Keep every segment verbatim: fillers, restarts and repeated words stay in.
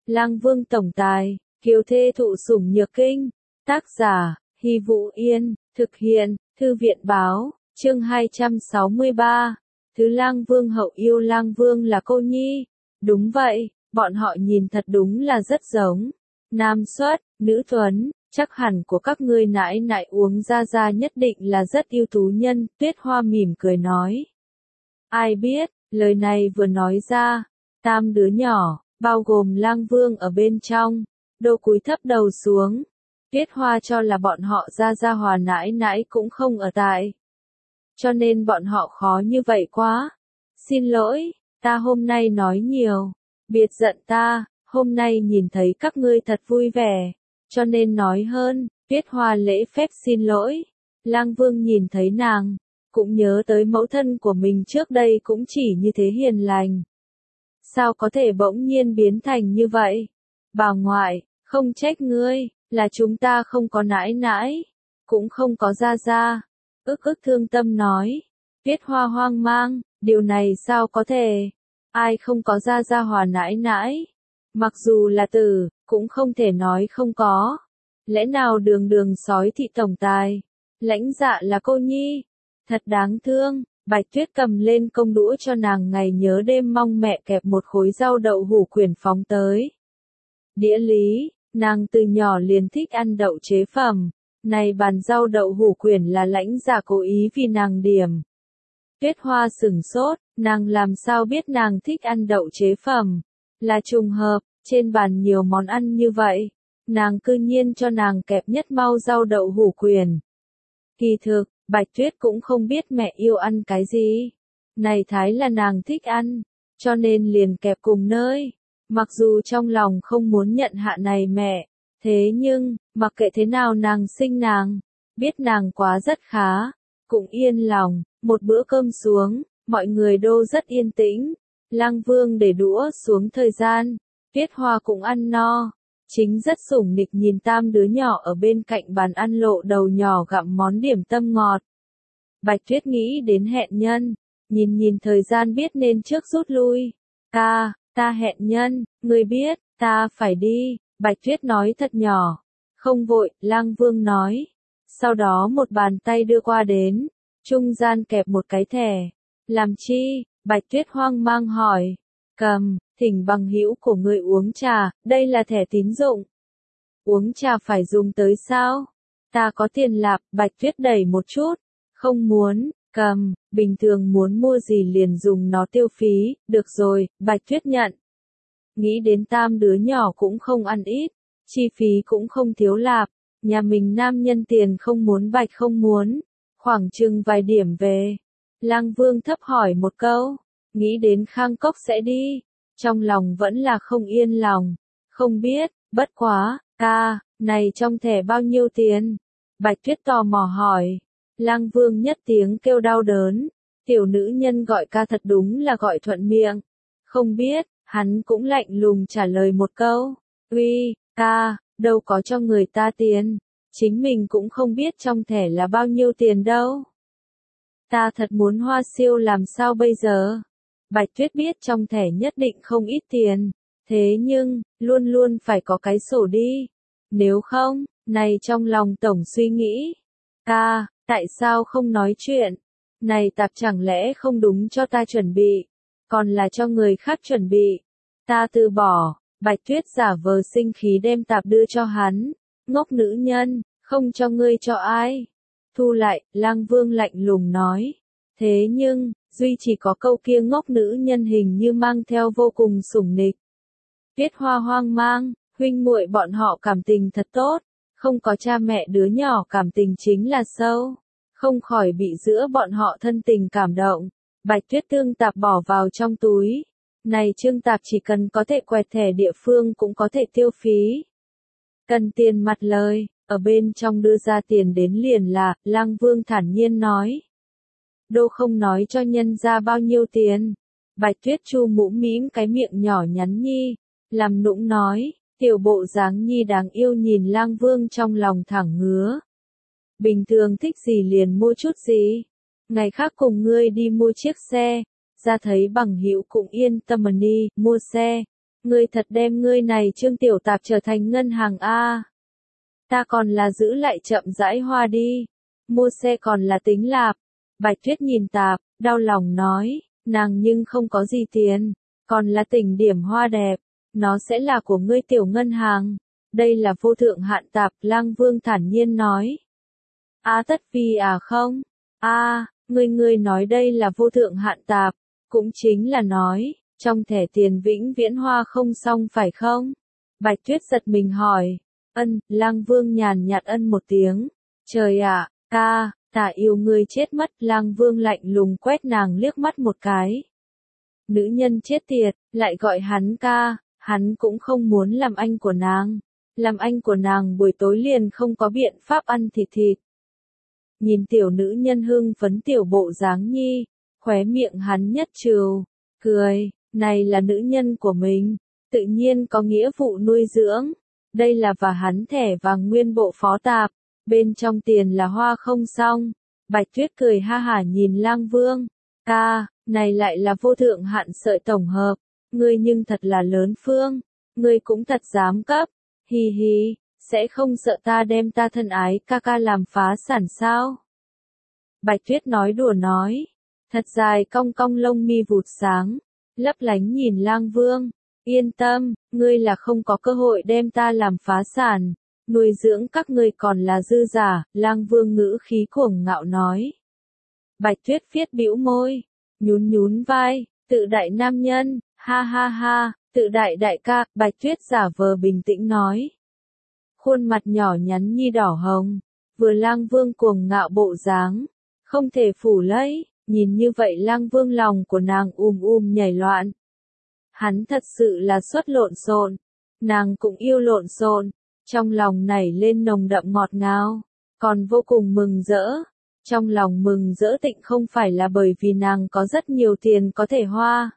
Lang Vương tổng tài, kiều thê thụ sủng nhược kinh. Tác giả, Hy Vũ Yên, thực hiện, Thư viện báo, chương hai trăm sáu mươi ba. Thứ Lang Vương hậu yêu Lang Vương là cô nhi. Đúng vậy, bọn họ nhìn thật đúng là rất giống. Nam xuất, nữ tuấn, chắc hẳn của các ngươi nãi nãi uống ra ra nhất định là rất ưu tú nhân, Tuyết Hoa mỉm cười nói. Ai biết, lời này vừa nói ra, tam đứa nhỏ, bao gồm Lang Vương ở bên trong, đô cúi thấp đầu xuống. Tuyết Hoa cho là bọn họ ra ra hòa nãi nãi cũng không ở tại. Cho nên bọn họ khó như vậy quá. Xin lỗi, ta hôm nay nói nhiều. Biệt giận ta, hôm nay nhìn thấy các ngươi thật vui vẻ. Cho nên nói hơn, Tuyết Hoa lễ phép xin lỗi. Lang Vương nhìn thấy nàng, cũng nhớ tới mẫu thân của mình trước đây cũng chỉ như thế hiền lành. Sao có thể bỗng nhiên biến thành như vậy? Bà ngoại, không trách ngươi, là chúng ta không có nãi nãi, cũng không có gia gia. Ức ức thương tâm nói. Tuyết Hoa hoang mang, điều này sao có thể? Ai không có gia gia hòa nãi nãi? Mặc dù là tử, cũng không thể nói không có. Lẽ nào đường đường sói thị tổng tài, lãnh dạ là cô nhi? Thật đáng thương. Bạch Tuyết cầm lên công đũa cho nàng ngày nhớ đêm mong mẹ kẹp một khối rau đậu hủ quyển phóng tới. Đĩa lý, nàng từ nhỏ liền thích ăn đậu chế phẩm. Này bàn rau đậu hủ quyển là lãnh dạ cố ý vì nàng điểm. Tuyết Hoa sửng sốt, nàng làm sao biết nàng thích ăn đậu chế phẩm. Là trùng hợp, trên bàn nhiều món ăn như vậy. Nàng cư nhiên cho nàng kẹp nhất mau rau đậu hủ quyển. Kỳ thực, Bạch Tuyết cũng không biết mẹ yêu ăn cái gì. Này thái là nàng thích ăn, cho nên liền kẹp cùng nơi. Mặc dù trong lòng không muốn nhận hạ này mẹ, thế nhưng, mặc kệ thế nào nàng sinh nàng, biết nàng quá rất khá, cũng yên lòng. Một bữa cơm xuống, mọi người đô rất yên tĩnh. Lang Vương để đũa xuống thời gian, Tuyết Hoa cũng ăn no. Chính rất sủng nịch nhìn tam đứa nhỏ ở bên cạnh bàn ăn lộ đầu nhỏ gặm món điểm tâm ngọt. Bạch Tuyết nghĩ đến hẹn nhân, nhìn nhìn thời gian biết nên trước rút lui. Ta, ta hẹn nhân, ngươi biết, ta phải đi, Bạch Tuyết nói thật nhỏ. Không vội, Lang Vương nói. Sau đó một bàn tay đưa qua đến, trung gian kẹp một cái thẻ. Làm chi? Bạch Tuyết hoang mang hỏi. Cầm, thỉnh bằng hữu của ngươi uống trà, đây là thẻ tín dụng. Uống trà phải dùng tới sao? Ta có tiền lạp, Bạch Tuyết đẩy một chút. Không muốn, cầm, bình thường muốn mua gì liền dùng nó tiêu phí, được rồi, Bạch Tuyết nhận. Nghĩ đến tam đứa nhỏ cũng không ăn ít, chi phí cũng không thiếu lạp, nhà mình nam nhân tiền không muốn bạch không muốn, khoảng chừng vài điểm về. Lang Vương thấp hỏi một câu, nghĩ đến Khang Cốc sẽ đi, trong lòng vẫn là không yên lòng, không biết, bất quá, ca, này trong thẻ bao nhiêu tiền? Bạch Tuyết tò mò hỏi. Lang Vương nhất tiếng kêu đau đớn, tiểu nữ nhân gọi ca thật đúng là gọi thuận miệng. Không biết, hắn cũng lạnh lùng trả lời một câu, uy, ca, đâu có cho người ta tiền, chính mình cũng không biết trong thẻ là bao nhiêu tiền đâu. Ta thật muốn hoa siêu làm sao bây giờ? Bạch Tuyết biết trong thẻ nhất định không ít tiền, thế nhưng, luôn luôn phải có cái sổ đi. Nếu không, này trong lòng tổng suy nghĩ, ca, tại sao không nói chuyện? Này tạp chẳng lẽ không đúng cho ta chuẩn bị, còn là cho người khác chuẩn bị. Ta từ bỏ. Bạch Tuyết giả vờ sinh khí đem tạp đưa cho hắn. Ngốc nữ nhân, không cho ngươi cho ai. Thu lại, Lang Vương lạnh lùng nói. Thế nhưng, duy chỉ có câu kia ngốc nữ nhân hình như mang theo vô cùng sủng nịch. Tuyết Hoa hoang mang, huynh muội bọn họ cảm tình thật tốt. Không có cha mẹ đứa nhỏ cảm tình chính là sâu. Không khỏi bị giữa bọn họ thân tình cảm động. Bạch Tuyết tương tạp bỏ vào trong túi. Này trương tạp chỉ cần có thể quẹt thẻ địa phương cũng có thể tiêu phí. Cần tiền mặt lời, ở bên trong đưa ra tiền đến liền là, Lang Vương thản nhiên nói. Đô không nói cho nhân ra bao nhiêu tiền. Bạch Tuyết chu mũm mĩm cái miệng nhỏ nhắn nhi, làm nũng nói, tiểu bộ dáng nhi đáng yêu nhìn Lang Vương trong lòng thẳng ngứa. Bình thường thích gì liền mua chút gì. Ngày khác cùng ngươi đi mua chiếc xe, ra thấy bằng hữu cũng yên tâm đi, mua xe. ngươi thật đem ngươi này Trương Tiểu Tạp trở thành ngân hàng A. Ta còn là giữ lại chậm rãi hoa đi. Mua xe còn là tính lạp. Bạch Tuyết nhìn Tạp, đau lòng nói, nàng nhưng không có gì tiền, còn là tỉnh điểm hoa đẹp, nó sẽ là của ngươi tiểu ngân hàng. Đây là vô thượng hạn Tạp, Lang Vương thản nhiên nói. A Tất Phi à không? A, ngươi ngươi nói đây là vô thượng hạn Tạp, cũng chính là nói, trong thẻ tiền vĩnh viễn hoa không xong phải không? Bạch Tuyết giật mình hỏi. Ân, Lang Vương nhàn nhạt ân một tiếng. Trời ạ, ca, ta yêu ngươi chết mất. Lang Vương lạnh lùng quét nàng liếc mắt một cái. Nữ nhân chết tiệt, lại gọi hắn ca, hắn cũng không muốn làm anh của nàng. Làm anh của nàng buổi tối liền không có biện pháp ăn thịt thịt. Nhìn tiểu nữ nhân hưng phấn tiểu bộ dáng nhi, khóe miệng hắn nhất trừ, cười, này là nữ nhân của mình, tự nhiên có nghĩa vụ nuôi dưỡng. Đây là và hắn thẻ vàng nguyên bộ phó tạp, bên trong tiền là hoa không xong. Bạch Tuyết cười ha hả nhìn Lang Vương, ca, này lại là vô thượng hạn sợi tổng hợp, ngươi nhưng thật là lớn phương, ngươi cũng thật dám cấp, hi hi, sẽ không sợ ta đem ta thân ái ca ca làm phá sản sao? Bạch Tuyết nói đùa nói, thật dài cong cong lông mi vụt sáng, lấp lánh nhìn Lang Vương. Yên tâm, ngươi là không có cơ hội đem ta làm phá sản, nuôi dưỡng các ngươi còn là dư giả. Lang Vương ngữ khí cuồng ngạo nói. Bạch Tuyết viết bĩu môi, nhún nhún vai, tự đại nam nhân, ha ha ha, tự đại đại ca. Bạch Tuyết giả vờ bình tĩnh nói. Khuôn mặt nhỏ nhắn nhi đỏ hồng, vừa Lang Vương cuồng ngạo bộ dáng, không thể phủ lấy, nhìn như vậy Lang Vương lòng của nàng ùm ùm nhảy loạn. Hắn thật sự là xuất lộn xộn, nàng cũng yêu lộn xộn, trong lòng nảy lên nồng đậm ngọt ngào, còn vô cùng mừng rỡ. Trong lòng mừng rỡ tịnh không phải là bởi vì nàng có rất nhiều tiền có thể hoa,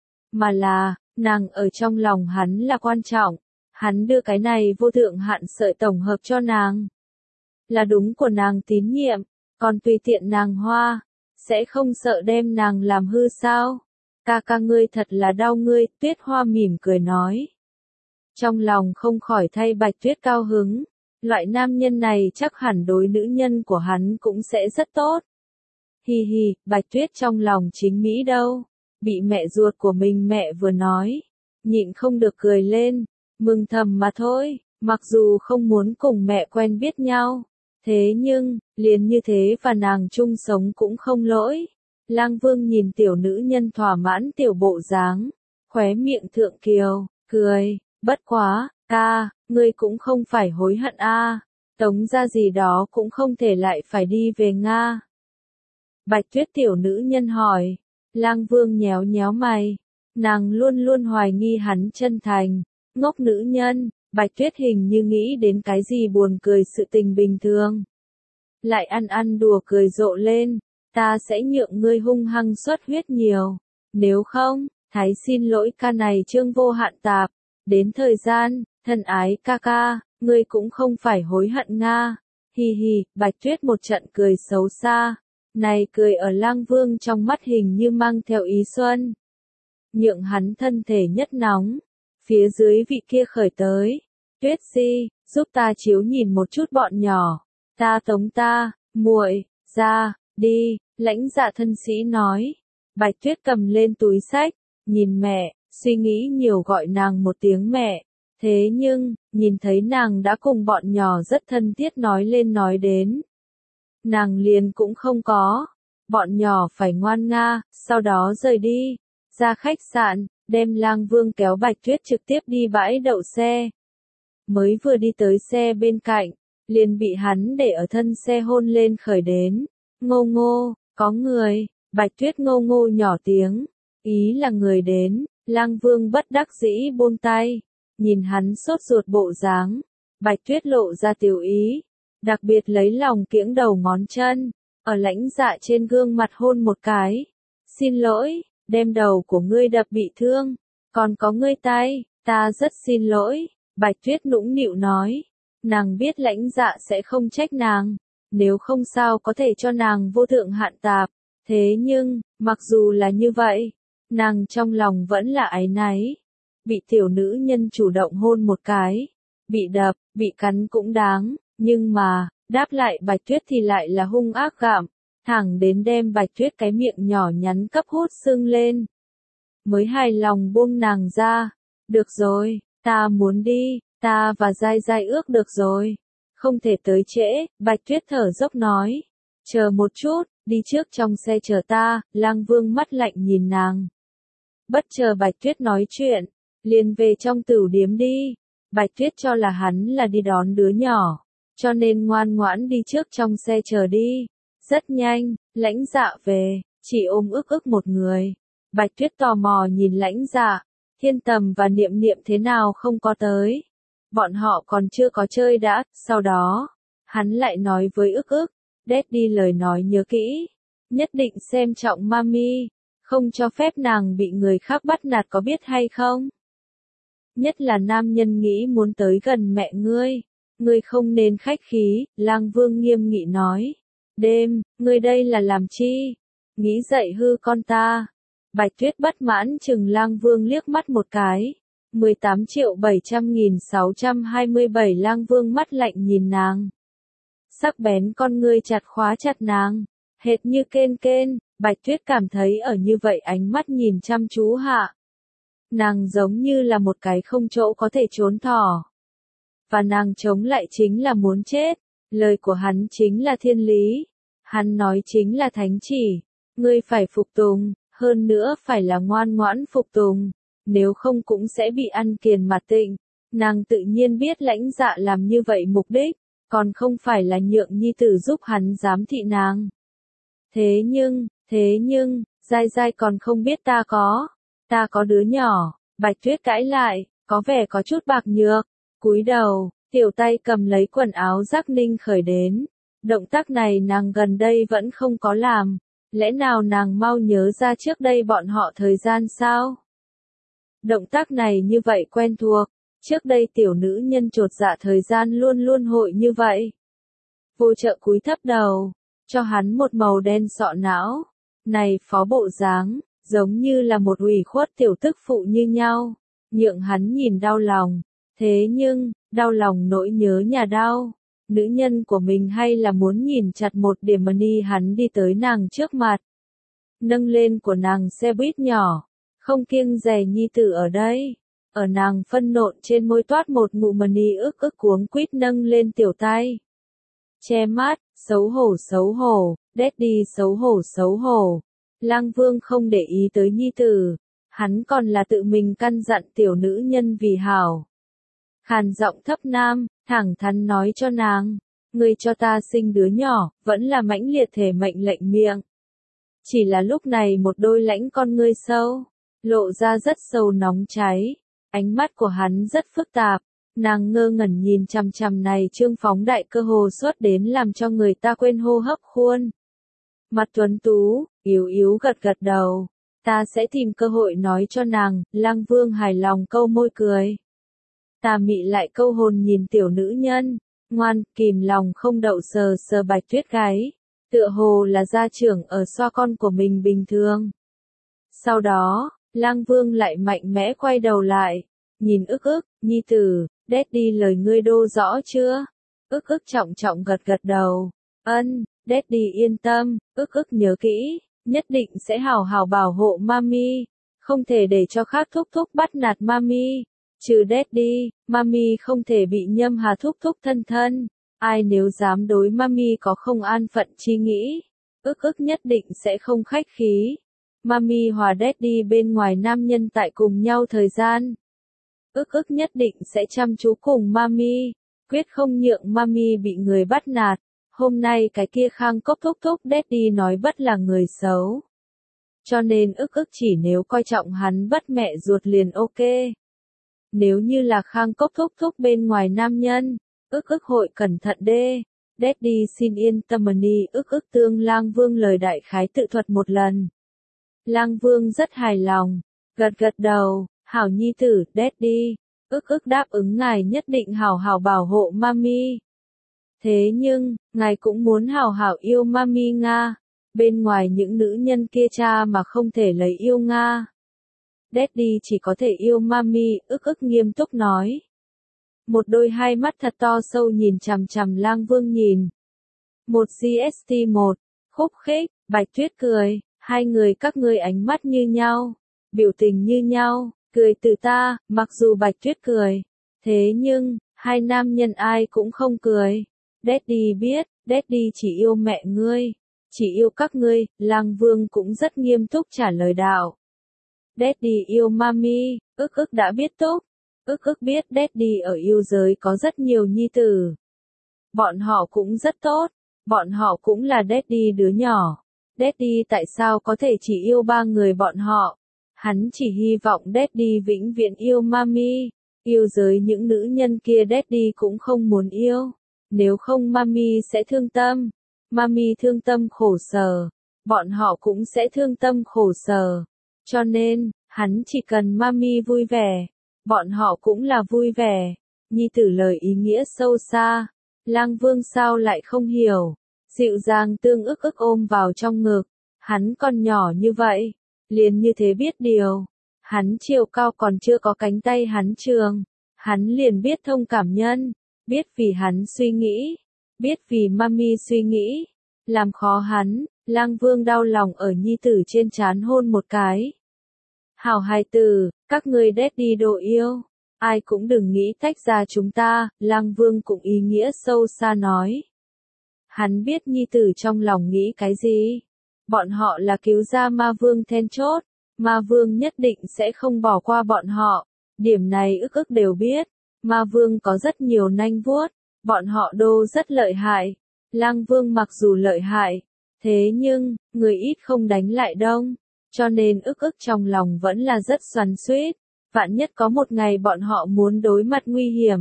mà là, nàng ở trong lòng hắn là quan trọng, hắn đưa cái này vô thượng hạn sợi tổng hợp cho nàng. Là đúng của nàng tín nhiệm, còn tùy tiện nàng hoa, sẽ không sợ đem nàng làm hư sao? Ca ca ngươi thật là đau ngươi, Tuyết Hoa mỉm cười nói. Trong lòng không khỏi thay Bạch Tuyết cao hứng, loại nam nhân này chắc hẳn đối nữ nhân của hắn cũng sẽ rất tốt. Hi hi, Bạch Tuyết trong lòng chính Mỹ đâu, bị mẹ ruột của mình mẹ vừa nói, nhịn không được cười lên, mừng thầm mà thôi, mặc dù không muốn cùng mẹ quen biết nhau, thế nhưng, liền như thế và nàng chung sống cũng không lỗi. Lang Vương nhìn tiểu nữ nhân thỏa mãn tiểu bộ dáng, khóe miệng thượng kiều, cười, bất quá, ca, ngươi cũng không phải hối hận a, Tống gia gì đó cũng không thể lại phải đi về Nga. Bạch Tuyết tiểu nữ nhân hỏi, Lang Vương nhéo nhéo mày, nàng luôn luôn hoài nghi hắn chân thành, ngốc nữ nhân. Bạch Tuyết hình như nghĩ đến cái gì buồn cười sự tình bình thường, lại ăn ăn đùa cười rộ lên. Ta sẽ nhượng ngươi hung hăng xuất huyết nhiều, nếu không, thái xin lỗi ca này Trương vô hạn tạp, đến thời gian, thân ái ca ca, ngươi cũng không phải hối hận Nga, hi hi. Bạch Tuyết một trận cười xấu xa, này cười ở Lang Vương trong mắt hình như mang theo ý xuân, nhượng hắn thân thể nhất nóng, phía dưới vị kia khởi tới, Tuyết si, giúp ta chiếu nhìn một chút bọn nhỏ, ta tống ta, muội, ra, đi. Lãnh Dạ thân sĩ nói. Bạch Tuyết cầm lên túi sách, nhìn mẹ, suy nghĩ nhiều gọi nàng một tiếng mẹ. Thế nhưng, nhìn thấy nàng đã cùng bọn nhỏ rất thân thiết nói lên nói đến. Nàng liền cũng không có. Bọn nhỏ phải ngoan nga, sau đó rời đi. Ra khách sạn, đem Lang Vương kéo Bạch Tuyết trực tiếp đi bãi đậu xe. Mới vừa đi tới xe bên cạnh, liền bị hắn để ở thân xe hôn lên khởi đến. Ngô ngô. Có người, Bạch Tuyết ngô ngô nhỏ tiếng, ý là người đến. Lang Vương bất đắc dĩ buông tay, nhìn hắn sốt ruột bộ dáng, Bạch Tuyết lộ ra tiểu ý, đặc biệt lấy lòng kiễng đầu ngón chân, ở Lãnh Dạ trên gương mặt hôn một cái. Xin lỗi, đem đầu của ngươi đập bị thương, còn có ngươi tay, ta rất xin lỗi. Bạch Tuyết nũng nịu nói, nàng biết Lãnh Dạ sẽ không trách nàng. Nếu không sao có thể cho nàng vô thượng hạn tạp, thế nhưng, mặc dù là như vậy, nàng trong lòng vẫn là áy náy. bị tiểu nữ nhân chủ động hôn một cái, bị đập, bị cắn cũng đáng, nhưng mà, đáp lại Bạch Tuyết thì lại là hung ác gạm, thẳng đến đem Bạch Tuyết cái miệng nhỏ nhắn cấp hút sưng lên. Mới hài lòng buông nàng ra, được rồi, ta muốn đi, ta và Giai Giai ước được rồi, không thể tới trễ, Bạch Tuyết thở dốc nói, chờ một chút, đi trước trong xe chờ ta, Lang Vương mắt lạnh nhìn nàng. Bất chờ Bạch Tuyết nói chuyện, liền về trong tửu điếm đi, Bạch Tuyết cho là hắn là đi đón đứa nhỏ, cho nên ngoan ngoãn đi trước trong xe chờ đi. Rất nhanh, Lãnh Dạ về, chỉ ôm ức ức một người. Bạch Tuyết tò mò nhìn Lãnh Dạ, Thiên Tầm và Niệm Niệm thế nào không có tới. Bọn họ còn chưa có chơi đã, sau đó, hắn lại nói với ức ức, Daddy lời nói nhớ kỹ, nhất định xem trọng Mami, không cho phép nàng bị người khác bắt nạt có biết hay không? Nhất là nam nhân nghĩ muốn tới gần mẹ ngươi, ngươi không nên khách khí, Lang Vương nghiêm nghị nói. Đêm, ngươi đây là làm chi? Nghĩ dậy hư con ta. Bạch Tuyết bất mãn chừng Lang Vương liếc mắt một cái. mười tám triệu bảy trăm nghìn sáu trăm hai mươi bảy Lang Vương mắt lạnh nhìn nàng. Sắc bén con ngươi chặt khóa chặt nàng, hệt như kên kên, Bạch Tuyết cảm thấy ở như vậy ánh mắt nhìn chăm chú hạ. Nàng giống như là một cái không chỗ có thể trốn thỏ. Và nàng chống lại chính là muốn chết, lời của hắn chính là thiên lý, hắn nói chính là thánh chỉ, ngươi phải phục tùng, hơn nữa phải là ngoan ngoãn phục tùng, nếu không cũng sẽ bị ăn kiền mặt tịnh. Nàng tự nhiên biết Lãnh Dạ làm như vậy mục đích, còn không phải là nhượng nhi tử giúp hắn giám thị nàng. Thế nhưng, thế nhưng, Giai Giai còn không biết ta có, ta có đứa nhỏ, Bạch Tuyết cãi lại, có vẻ có chút bạc nhược, cúi đầu, tiểu tay cầm lấy quần áo Giác Ninh khởi đến. Động tác này nàng gần đây vẫn không có làm, lẽ nào nàng mau nhớ ra trước đây bọn họ thời gian sao? Động tác này như vậy quen thuộc, trước đây tiểu nữ nhân chột dạ thời gian luôn luôn hội như vậy. Vô trợ cúi thấp đầu, cho hắn một màu đen sọ não, này phó bộ dáng, giống như là một ủy khuất tiểu tức phụ như nhau, nhượng hắn nhìn đau lòng, thế nhưng, đau lòng nỗi nhớ nhà đau. Nữ nhân của mình hay là muốn nhìn chặt một điểm mà ni hắn đi tới nàng trước mặt. Nâng lên của nàng xe buýt nhỏ, không kiêng dè nhi tử ở đây. Ở nàng phân nộn trên môi toát một ngụm mà ni ức ức cuống quýt nâng lên tiểu tay. Che mắt, xấu hổ xấu hổ, Daddy xấu hổ xấu hổ. Lang Vương không để ý tới nhi tử, hắn còn là tự mình căn dặn tiểu nữ nhân vì hảo. Khàn giọng thấp nam, thẳng thắn nói cho nàng, ngươi cho ta sinh đứa nhỏ, vẫn là mãnh liệt thể mệnh lệnh miệng. Chỉ là lúc này một đôi lãnh con ngươi sâu, lộ ra rất sâu nóng cháy, ánh mắt của hắn rất phức tạp, nàng ngơ ngẩn nhìn chằm chằm này trương phóng đại cơ hồ suốt đến làm cho người ta quên hô hấp khuôn. Mặt tuấn tú, yếu yếu gật gật đầu, ta sẽ tìm cơ hội nói cho nàng, Lang Vương hài lòng câu môi cười. Tà mị lại câu hồn nhìn tiểu nữ nhân, ngoan, kìm lòng không đậu sờ sờ Bạch Tuyết gáy, tựa hồ là gia trưởng ở xoa con của mình bình thường. Sau đó, Lang Vương lại mạnh mẽ quay đầu lại, nhìn ức ức, nhi tử, Daddy lời ngươi đô rõ chưa? Ức ức trọng trọng gật gật đầu, ân, Daddy yên tâm, ức ức nhớ kỹ, nhất định sẽ hào hào bảo hộ Mami, không thể để cho khác thúc thúc bắt nạt Mami. Trừ Daddy, Mami không thể bị nhâm hà thúc thúc thân thân. Ai nếu dám đối Mami có không an phận chi nghĩ, ức ức nhất định sẽ không khách khí. Mami hòa Daddy bên ngoài nam nhân tại cùng nhau thời gian. Ức ức nhất định sẽ chăm chú cùng Mami, quyết không nhượng Mami bị người bắt nạt. Hôm nay cái kia khang cốc thúc thúc Daddy nói bất là người xấu. Cho nên ức ức chỉ nếu coi trọng hắn bất mẹ ruột liền ok. Nếu như là khang cốc thúc thúc bên ngoài nam nhân, ức ức hội cẩn thận đê. Daddy xin yên tâm ni ức ức tương Lang Vương lời đại khái tự thuật một lần. Lang Vương rất hài lòng, gật gật đầu, hảo nhi tử, Daddy, ức ức đáp ứng ngài nhất định hảo hảo bảo hộ Mami. Thế nhưng, ngài cũng muốn hảo hảo yêu Mami Nga, bên ngoài những nữ nhân kia cha mà không thể lấy yêu Nga. Daddy chỉ có thể yêu Mami, ức ức nghiêm túc nói. Một đôi hai mắt thật to sâu nhìn chằm chằm Lang Vương nhìn. Một giê ét tê một, khúc khích, Bạch Tuyết cười, hai người các ngươi ánh mắt như nhau, biểu tình như nhau, cười từ ta, mặc dù Bạch Tuyết cười. Thế nhưng, hai nam nhân ai cũng không cười. Daddy biết, Daddy chỉ yêu mẹ ngươi, chỉ yêu các ngươi, Lang Vương cũng rất nghiêm túc trả lời đạo. Daddy yêu Mami, ức ức đã biết túc. Ức ức biết Daddy ở yêu giới có rất nhiều nhi tử. Bọn họ cũng rất tốt, bọn họ cũng là Daddy đứa nhỏ. Daddy tại sao có thể chỉ yêu ba người bọn họ? Hắn chỉ hy vọng Daddy vĩnh viễn yêu Mami. Yêu giới những nữ nhân kia Daddy cũng không muốn yêu. Nếu không Mami sẽ thương tâm. Mami thương tâm khổ sở. Bọn họ cũng sẽ thương tâm khổ sở. Cho nên, hắn chỉ cần Mami vui vẻ. Bọn họ cũng là vui vẻ. Nhi tử lời ý nghĩa sâu xa. Lang Vương sao lại không hiểu. Dịu dàng tương ức ức ôm vào trong ngực. Hắn còn nhỏ như vậy. Liền như thế biết điều. Hắn chiều cao còn chưa có cánh tay hắn trường. Hắn liền biết thông cảm nhân. Biết vì hắn suy nghĩ. Biết vì Mami suy nghĩ. Làm khó hắn. Lang Vương đau lòng ở nhi tử trên trán hôn một cái. Hảo hài tử, các ngươi Daddy độ yêu. Ai cũng đừng nghĩ tách ra chúng ta, Lang Vương cũng ý nghĩa sâu xa nói. Hắn biết nhi tử trong lòng nghĩ cái gì. Bọn họ là cứu ra ma vương then chốt. Ma vương nhất định sẽ không bỏ qua bọn họ. Điểm này ức ức đều biết. Ma vương có rất nhiều nanh vuốt. Bọn họ đô rất lợi hại. Lang Vương mặc dù lợi hại. Thế nhưng, người ít không đánh lại đông. Cho nên ức ức trong lòng vẫn là rất xoắn xuýt. Vạn nhất có một ngày bọn họ muốn đối mặt nguy hiểm.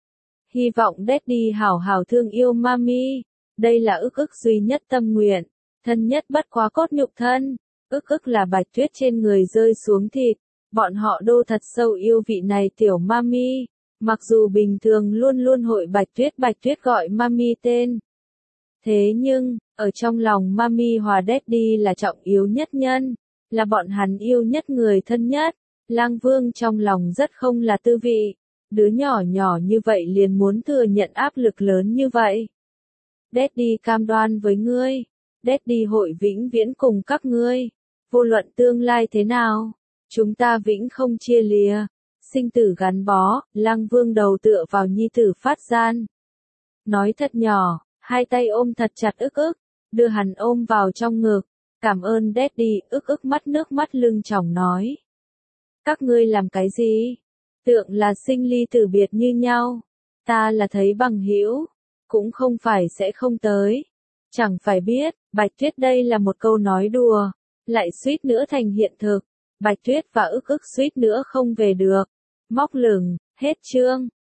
Hy vọng Daddy hảo hảo thương yêu Mami. Đây là ức ức duy nhất tâm nguyện. Thân nhất bất quá cốt nhục thân. Ức ức là Bạch Tuyết trên người rơi xuống thịt. Bọn họ đô thật sâu yêu vị này tiểu Mami. Mặc dù bình thường luôn luôn hội Bạch Tuyết Bạch Tuyết gọi Mami tên. Thế nhưng, ở trong lòng Mami hòa Daddy là trọng yếu nhất nhân. Là bọn hắn yêu nhất người thân nhất. Lang Vương trong lòng rất không là tư vị. Đứa nhỏ nhỏ như vậy liền muốn thừa nhận áp lực lớn như vậy. Daddy cam đoan với ngươi. Daddy hội vĩnh viễn cùng các ngươi. Vô luận tương lai thế nào. Chúng ta vĩnh không chia lìa. Sinh tử gắn bó. Lang Vương đầu tựa vào nhi tử phát gian. Nói thật nhỏ. Hai tay ôm thật chặt ức ức. Đưa hắn ôm vào trong ngực. Cảm ơn Daddy, ức ức mắt nước mắt lưng tròng nói. Các ngươi làm cái gì? Tượng là sinh ly tử biệt như nhau. Ta là thấy bằng hữu, cũng không phải sẽ không tới. Chẳng phải biết, Bạch Tuyết đây là một câu nói đùa, lại suýt nữa thành hiện thực. Bạch Tuyết và ức ức suýt nữa không về được. Móc lửng, hết chương.